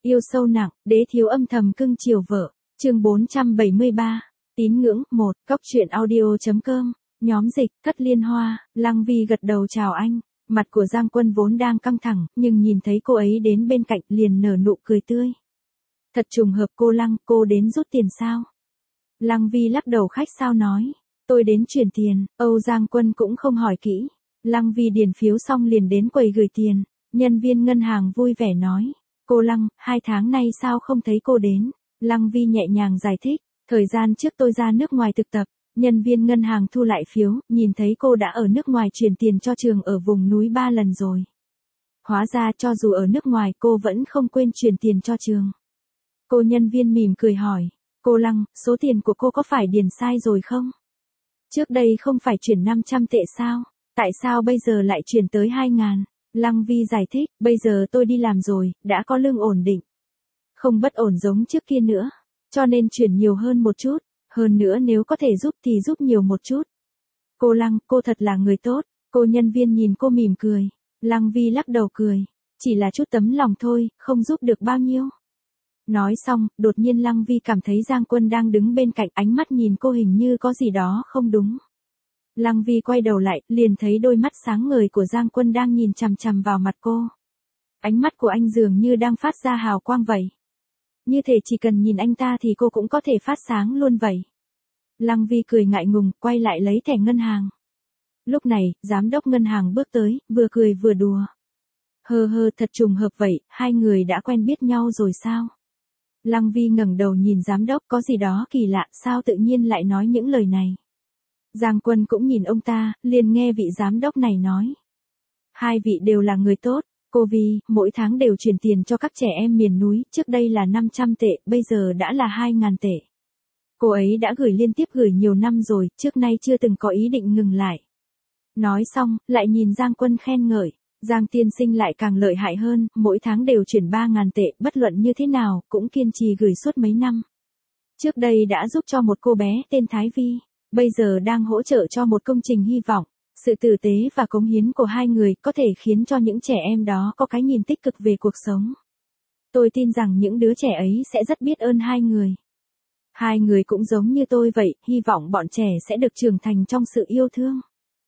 Yêu sâu nặng, đế thiếu âm thầm cưng chiều vợ. Chương 473. Tín ngưỡng 1. Cốc truyện audio.com. Nhóm dịch, Cất Liên Hoa. Lăng Vi gật đầu chào anh. Mặt của Giang Quân vốn đang căng thẳng, nhưng nhìn thấy cô ấy đến bên cạnh liền nở nụ cười tươi. Thật trùng hợp cô Lăng, cô đến rút tiền sao? Lăng Vi lắc đầu khách sao nói. Tôi đến chuyển tiền. Âu Giang Quân cũng không hỏi kỹ. Lăng Vi điền phiếu xong liền đến quầy gửi tiền. Nhân viên ngân hàng vui vẻ nói. Cô Lăng, 2 tháng nay sao không thấy cô đến? Lăng Vi nhẹ nhàng giải thích. Thời gian trước tôi ra nước ngoài thực tập. Nhân viên ngân hàng thu lại phiếu, nhìn thấy cô đã ở nước ngoài chuyển tiền cho trường ở vùng núi 3 lần rồi. Hóa ra cho dù ở nước ngoài cô vẫn không quên chuyển tiền cho trường. Cô nhân viên mỉm cười hỏi. Cô Lăng, số tiền của cô có phải điền sai rồi không? Trước đây không phải chuyển 500 tệ sao? Tại sao bây giờ lại chuyển tới 2.000? Lăng Vi giải thích, bây giờ tôi đi làm rồi, đã có lương ổn định. Không bất ổn giống trước kia nữa. Cho nên chuyển nhiều hơn một chút. Hơn nữa nếu có thể giúp thì giúp nhiều một chút. Cô Lăng, cô thật là người tốt. Cô nhân viên nhìn cô mỉm cười. Lăng Vi lắc đầu cười. Chỉ là chút tấm lòng thôi, không giúp được bao nhiêu. Nói xong, đột nhiên Lăng Vi cảm thấy Giang Quân đang đứng bên cạnh, ánh mắt nhìn cô hình như có gì đó không đúng. Lăng Vi quay đầu lại, liền thấy đôi mắt sáng ngời của Giang Quân đang nhìn chằm chằm vào mặt cô. Ánh mắt của anh dường như đang phát ra hào quang vậy. Như thể chỉ cần nhìn anh ta thì cô cũng có thể phát sáng luôn vậy. Lăng Vi cười ngại ngùng, quay lại lấy thẻ ngân hàng. Lúc này, giám đốc ngân hàng bước tới, vừa cười vừa đùa. Thật trùng hợp vậy, hai người đã quen biết nhau rồi sao? Lăng Vi ngẩng đầu nhìn giám đốc, có gì đó kỳ lạ, sao tự nhiên lại nói những lời này? Giang Quân cũng nhìn ông ta, liền nghe vị giám đốc này nói. Hai vị đều là người tốt. Cô Vi, mỗi tháng đều chuyển tiền cho các trẻ em miền núi, trước đây là 500 tệ, bây giờ đã là 2.000 tệ. Cô ấy đã liên tiếp gửi nhiều năm rồi, trước nay chưa từng có ý định ngừng lại. Nói xong, lại nhìn Giang Quân khen ngợi. Giang tiên sinh lại càng lợi hại hơn, mỗi tháng đều chuyển 3.000 tệ, bất luận như thế nào, cũng kiên trì gửi suốt mấy năm. Trước đây đã giúp cho một cô bé tên Thái Vi, bây giờ đang hỗ trợ cho một công trình hy vọng. Sự tử tế và cống hiến của hai người có thể khiến cho những trẻ em đó có cái nhìn tích cực về cuộc sống. Tôi tin rằng những đứa trẻ ấy sẽ rất biết ơn hai người. Hai người cũng giống như tôi vậy, hy vọng bọn trẻ sẽ được trưởng thành trong sự yêu thương.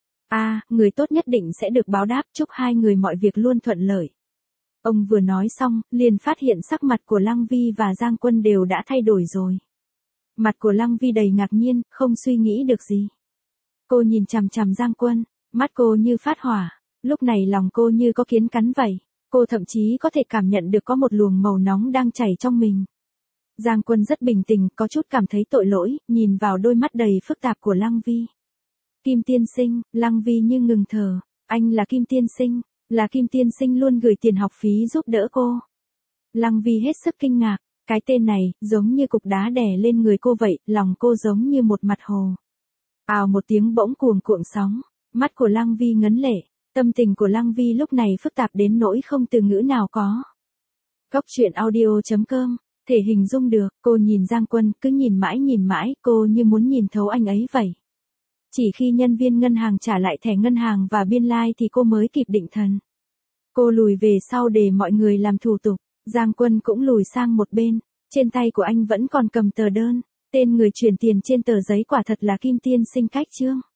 Người tốt nhất định sẽ được báo đáp, chúc hai người mọi việc luôn thuận lợi. Ông vừa nói xong, liền phát hiện sắc mặt của Lăng Vi và Giang Quân đều đã thay đổi rồi. Mặt của Lăng Vi đầy ngạc nhiên, không suy nghĩ được gì. Cô nhìn chằm chằm Giang Quân, mắt cô như phát hỏa, lúc này lòng cô như có kiến cắn vậy. Cô thậm chí có thể cảm nhận được có một luồng màu nóng đang chảy trong mình. Giang Quân rất bình tĩnh, có chút cảm thấy tội lỗi, nhìn vào đôi mắt đầy phức tạp của Lăng Vi. Kim tiên sinh, Lăng Vi như ngừng thở, anh là Kim tiên sinh, là Kim tiên sinh luôn gửi tiền học phí giúp đỡ cô. Lăng Vi hết sức kinh ngạc, cái tên này, giống như cục đá đè lên người cô vậy, lòng cô giống như một mặt hồ. Ào một tiếng bỗng cuồng cuộn sóng, mắt của Lăng Vi ngấn lệ, tâm tình của Lăng Vi lúc này phức tạp đến nỗi không từ ngữ nào có. Cốc truyện audio.com, thể hình dung được, cô nhìn Giang Quân, cứ nhìn mãi, cô như muốn nhìn thấu anh ấy vậy. Chỉ khi nhân viên ngân hàng trả lại thẻ ngân hàng và biên lai thì cô mới kịp định thần. Cô lùi về sau để mọi người làm thủ tục, Giang Quân cũng lùi sang một bên, trên tay của anh vẫn còn cầm tờ đơn. Tên người chuyển tiền trên tờ giấy quả thật là Kim tiên sinh Cách Trương.